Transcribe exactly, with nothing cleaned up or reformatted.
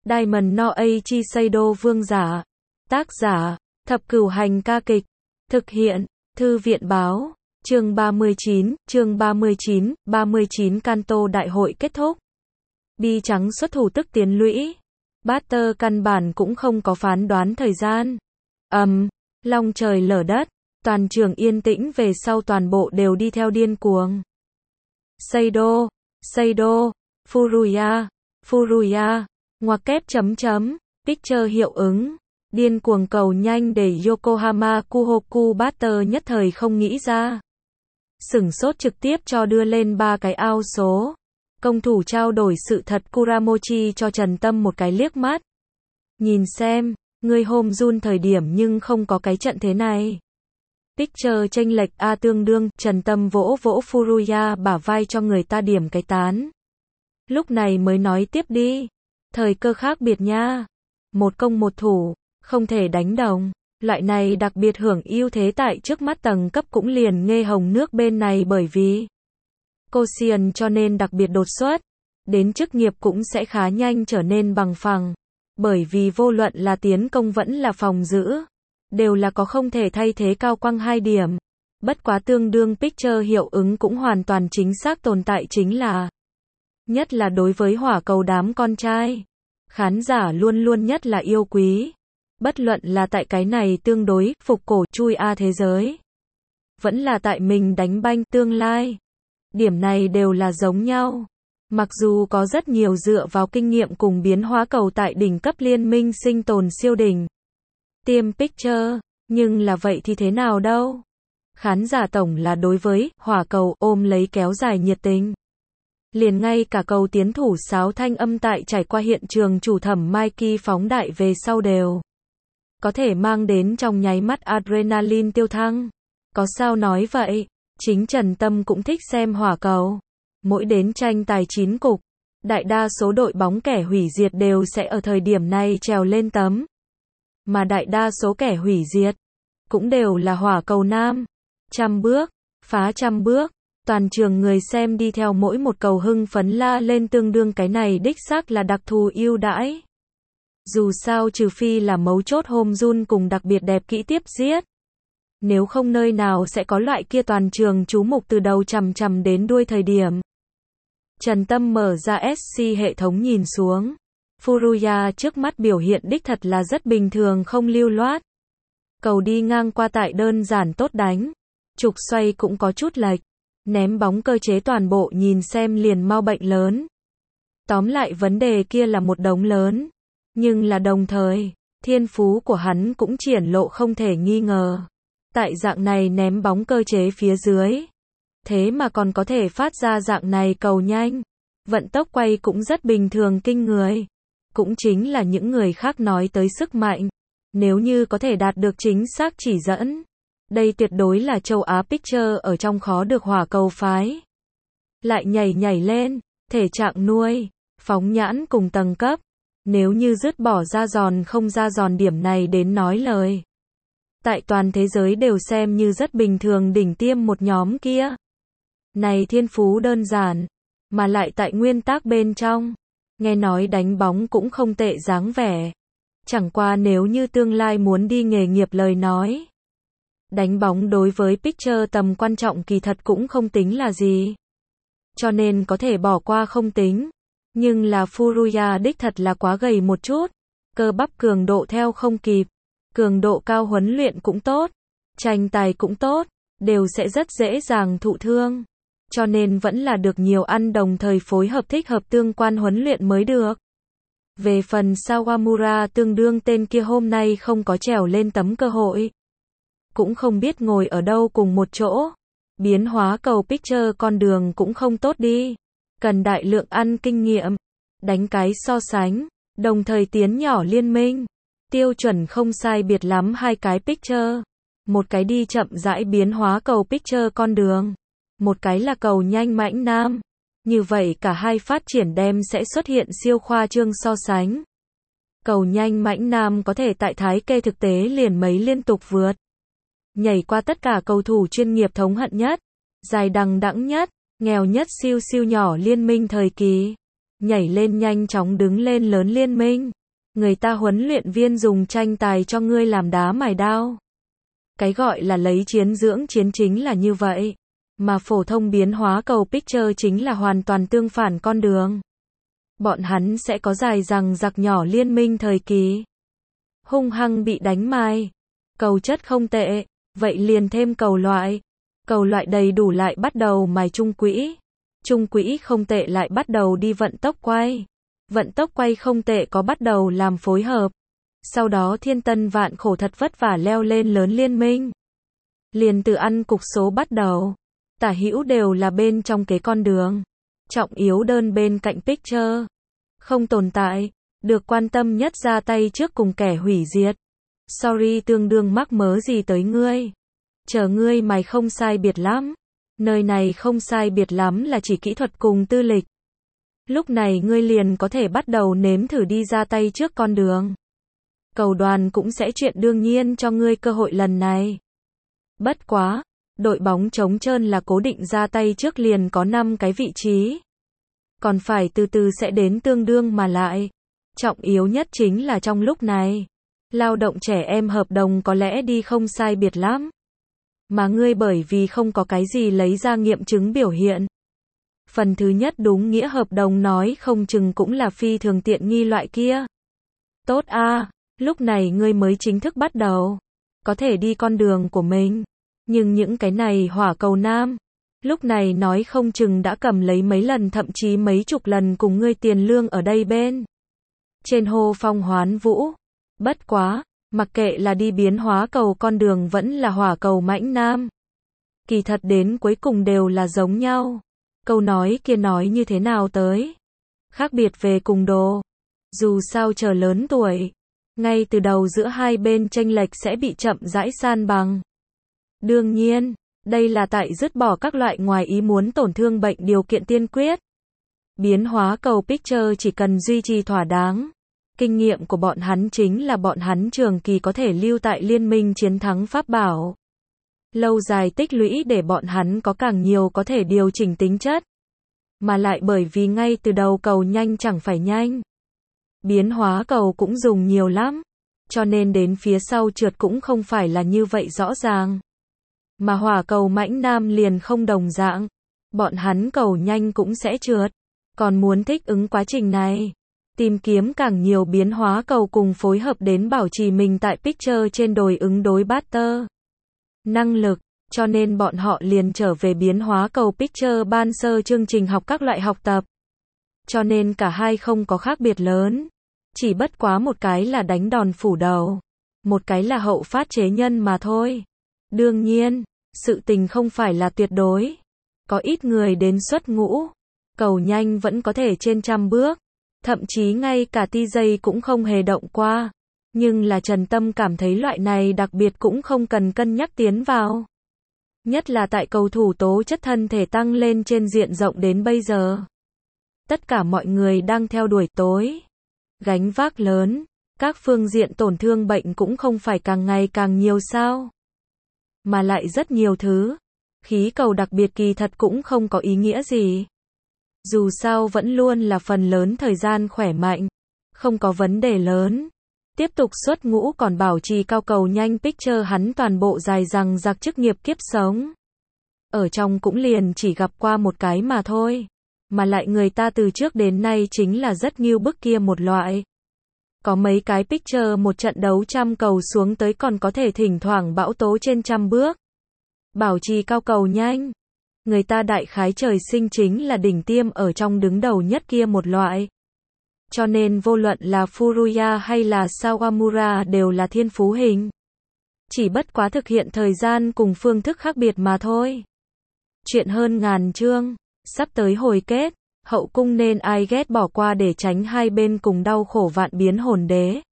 Diamond no Aichi Seido vương giả. Tác giả, Thập Cửu Hành ca kịch. Thực hiện, Thư viện báo. Chương ba mươi chín, chương ba mươi chín, ba mươi chín Kanto đại hội kết thúc. Bi trắng xuất thủ tức tiến lũy. Butter căn bản cũng không có phán đoán thời gian. Ầm, um, long trời lở đất, toàn trường yên tĩnh về sau toàn bộ đều đi theo điên cuồng. Seido, Seido, Furuya, Furuya, ngoặc kép chấm chấm, picture hiệu ứng. Điên cuồng cầu nhanh để Yokohama Kuhoku Butter nhất thời không nghĩ ra. Sửng sốt trực tiếp cho đưa lên ba cái ao số. Công thủ trao đổi sự thật Kuramochi cho Trần Tâm một cái liếc mắt. Nhìn xem, ngươi hôm run thời điểm nhưng không có cái trận thế này. Picture chênh lệch A tương đương, Trần Tâm vỗ vỗ Furuya bả vai cho người ta điểm cái tán. Lúc này mới nói tiếp đi. Thời cơ khác biệt nha. Một công một thủ, không thể đánh đồng. Loại này đặc biệt hưởng ưu thế tại trước mắt tầng cấp cũng liền nghe hồng nước bên này bởi vì Koshien cho nên đặc biệt đột xuất. Đến chức nghiệp cũng sẽ khá nhanh trở nên bằng phẳng. Bởi vì vô luận là tiến công vẫn là phòng giữ, đều là có không thể thay thế cao quang hai điểm. Bất quá tương đương picture hiệu ứng cũng hoàn toàn chính xác tồn tại chính là, nhất là đối với hỏa cầu đám con trai, khán giả luôn luôn nhất là yêu quý. Bất luận là tại cái này tương đối phục cổ chui A thế giới, vẫn là tại mình đánh banh tương lai. Điểm này đều là giống nhau. Mặc dù có rất nhiều dựa vào kinh nghiệm cùng biến hóa cầu tại đỉnh cấp liên minh sinh tồn siêu đỉnh tiêm picture, nhưng là vậy thì thế nào đâu. Khán giả tổng là đối với hỏa cầu ôm lấy kéo dài nhiệt tình. Liền ngay cả cầu tiến thủ sáo thanh âm tại trải qua hiện trường chủ thẩm Mikey phóng đại về sau đều có thể mang đến trong nháy mắt adrenaline tiêu thăng. Có sao nói vậy, chính Trần Tâm cũng thích xem hỏa cầu. Mỗi đến tranh tài chín cục, đại đa số đội bóng kẻ hủy diệt đều sẽ ở thời điểm này trèo lên tấm. Mà đại đa số kẻ hủy diệt cũng đều là hỏa cầu nam. Trăm bước, phá trăm bước, toàn trường người xem đi theo mỗi một cầu hưng phấn la lên tương đương cái này đích xác là đặc thù ưu đãi. Dù sao trừ phi là mấu chốt home run cùng đặc biệt đẹp kỹ tiếp giết. Nếu không nơi nào sẽ có loại kia toàn trường chú mục từ đầu chằm chằm đến đuôi thời điểm. Trần Tâm mở ra ét xê hệ thống nhìn xuống. Furuya trước mắt biểu hiện đích thật là rất bình thường không lưu loát. Cầu đi ngang qua tại đơn giản tốt đánh. Trục xoay cũng có chút lệch. Ném bóng cơ chế toàn bộ nhìn xem liền mau bệnh lớn. Tóm lại vấn đề kia là một đống lớn. Nhưng là đồng thời, thiên phú của hắn cũng triển lộ không thể nghi ngờ. Tại dạng này ném bóng cơ chế phía dưới. Thế mà còn có thể phát ra dạng này cầu nhanh. Vận tốc quay cũng rất bình thường kinh người. Cũng chính là những người khác nói tới sức mạnh. Nếu như có thể đạt được chính xác chỉ dẫn. Đây tuyệt đối là châu Á picture ở trong khó được hỏa cầu phái. Lại nhảy nhảy lên, thể trạng nuôi, phóng nhãn cùng tầng cấp. Nếu như dứt bỏ ra giòn không ra giòn điểm này đến nói lời. Tại toàn thế giới đều xem như rất bình thường đỉnh tiêm một nhóm kia. Này thiên phú đơn giản, mà lại tại nguyên tắc bên trong. Nghe nói đánh bóng cũng không tệ dáng vẻ. Chẳng qua nếu như tương lai muốn đi nghề nghiệp lời nói. Đánh bóng đối với picture tầm quan trọng kỳ thật cũng không tính là gì. Cho nên có thể bỏ qua không tính. Nhưng là Furuya đích thật là quá gầy một chút. Cơ bắp cường độ theo không kịp. Cường độ cao huấn luyện cũng tốt. Tranh tài cũng tốt. Đều sẽ rất dễ dàng thụ thương. Cho nên vẫn là được nhiều ăn đồng thời phối hợp thích hợp tương quan huấn luyện mới được. Về phần Sawamura tương đương tên kia hôm nay không có trèo lên tấm cơ hội. Cũng không biết ngồi ở đâu cùng một chỗ. Biến hóa cầu picture con đường cũng không tốt đi. Cần đại lượng ăn kinh nghiệm. Đánh cái so sánh. Đồng thời tiến nhỏ liên minh. Tiêu chuẩn không sai biệt lắm hai cái picture. Một cái đi chậm rãi biến hóa cầu picture con đường. Một cái là cầu nhanh mãnh nam. Như vậy cả hai phát triển đem sẽ xuất hiện siêu khoa trương so sánh. Cầu nhanh mãnh nam có thể tại thái kê thực tế liền mấy liên tục vượt. Nhảy qua tất cả cầu thủ chuyên nghiệp thống hận nhất. Dài đằng đẵng nhất. Nghèo nhất siêu siêu nhỏ liên minh thời kỳ. Nhảy lên nhanh chóng đứng lên lớn liên minh. Người ta huấn luyện viên dùng tranh tài cho ngươi làm đá mài đao. Cái gọi là lấy chiến dưỡng chiến chính là như vậy. Mà phổ thông biến hóa cầu Picture chính là hoàn toàn tương phản con đường. Bọn hắn sẽ có dài rằng giặc nhỏ liên minh thời kỳ. Hung hăng bị đánh mai. Cầu chất không tệ, vậy liền thêm cầu loại. Cầu loại đầy đủ lại bắt đầu mài trung quỹ. Trung quỹ không tệ lại bắt đầu đi vận tốc quay. Vận tốc quay không tệ có bắt đầu làm phối hợp. Sau đó thiên tân vạn khổ thật vất vả leo lên lớn liên minh. Liền từ ăn cục số bắt đầu. Tả hữu đều là bên trong cái con đường. Trọng yếu đơn bên cạnh Picture. Không tồn tại. Được quan tâm nhất ra tay trước cùng kẻ hủy diệt. Sorry tương đương mắc mớ gì tới ngươi. Chờ ngươi mày không sai biệt lắm. Nơi này không sai biệt lắm là chỉ kỹ thuật cùng tư lịch. Lúc này ngươi liền có thể bắt đầu nếm thử đi ra tay trước con đường. Cầu đoàn cũng sẽ chuyện đương nhiên cho ngươi cơ hội lần này. Bất quá, đội bóng trống trơn là cố định ra tay trước liền có năm cái vị trí. Còn phải từ từ sẽ đến tương đương mà lại. Trọng yếu nhất chính là trong lúc này. Lao động trẻ em hợp đồng có lẽ đi không sai biệt lắm. Mà ngươi bởi vì không có cái gì lấy ra nghiệm chứng biểu hiện. Phần thứ nhất đúng nghĩa hợp đồng nói không chừng cũng là phi thường tiện nghi loại kia. Tốt a, à, lúc này ngươi mới chính thức bắt đầu. Có thể đi con đường của mình. Nhưng những cái này hỏa cầu nam. Lúc này nói không chừng đã cầm lấy mấy lần thậm chí mấy chục lần cùng ngươi tiền lương ở đây bên. Trên hô phong hoán vũ. Bất quá, mặc kệ là đi biến hóa cầu con đường vẫn là hỏa cầu mãnh nam. Kỳ thật đến cuối cùng đều là giống nhau. Câu nói kia nói như thế nào tới. Khác biệt về cùng đồ. Dù sao chờ lớn tuổi. Ngay từ đầu giữa hai bên chênh lệch sẽ bị chậm rãi san bằng. Đương nhiên, đây là tại dứt bỏ các loại ngoài ý muốn tổn thương bệnh điều kiện tiên quyết. Biến hóa cầu Picture chỉ cần duy trì thỏa đáng. Kinh nghiệm của bọn hắn chính là bọn hắn trường kỳ có thể lưu tại liên minh chiến thắng pháp bảo. Lâu dài tích lũy để bọn hắn có càng nhiều có thể điều chỉnh tính chất. Mà lại bởi vì ngay từ đầu cầu nhanh chẳng phải nhanh. Biến hóa cầu cũng dùng nhiều lắm. Cho nên đến phía sau trượt cũng không phải là như vậy rõ ràng. Mà hỏa cầu mãnh nam liền không đồng dạng. Bọn hắn cầu nhanh cũng sẽ trượt. Còn muốn thích ứng quá trình này. Tìm kiếm càng nhiều biến hóa cầu cùng phối hợp đến bảo trì mình tại Picture trên đồi ứng đối batter. Năng lực, cho nên bọn họ liền trở về biến hóa cầu Picture ban sơ chương trình học các loại học tập. Cho nên cả hai không có khác biệt lớn. Chỉ bất quá một cái là đánh đòn phủ đầu. Một cái là hậu phát chế nhân mà thôi. Đương nhiên, sự tình không phải là tuyệt đối. Có ít người đến xuất ngũ. Cầu nhanh vẫn có thể trên trăm bước. Thậm chí ngay cả ti giây cũng không hề động qua. Nhưng là Trần Tâm cảm thấy loại này đặc biệt cũng không cần cân nhắc tiến vào. Nhất là tại cầu thủ tố chất thân thể tăng lên trên diện rộng đến bây giờ. Tất cả mọi người đang theo đuổi tối. Gánh vác lớn. Các phương diện tổn thương bệnh cũng không phải càng ngày càng nhiều sao. Mà lại rất nhiều thứ. Khí cầu đặc biệt kỳ thật cũng không có ý nghĩa gì. Dù sao vẫn luôn là phần lớn thời gian khỏe mạnh. Không có vấn đề lớn. Tiếp tục xuất ngũ còn bảo trì cao cầu nhanh Picture hắn toàn bộ dài rằng giặc chức nghiệp kiếp sống. Ở trong cũng liền chỉ gặp qua một cái mà thôi. Mà lại người ta từ trước đến nay chính là rất nghiêu bức kia một loại. Có mấy cái Picture một trận đấu trăm cầu xuống tới còn có thể thỉnh thoảng bão tố trên trăm bước. Bảo trì cao cầu nhanh. Người ta đại khái trời sinh chính là đỉnh tiêm ở trong đứng đầu nhất kia một loại. Cho nên vô luận là Furuya hay là Sawamura đều là thiên phú hình. Chỉ bất quá thực hiện thời gian cùng phương thức khác biệt mà thôi. Chuyện hơn ngàn chương, sắp tới hồi kết, hậu cung nên ai ghét bỏ qua để tránh hai bên cùng đau khổ vạn biến hồn đế.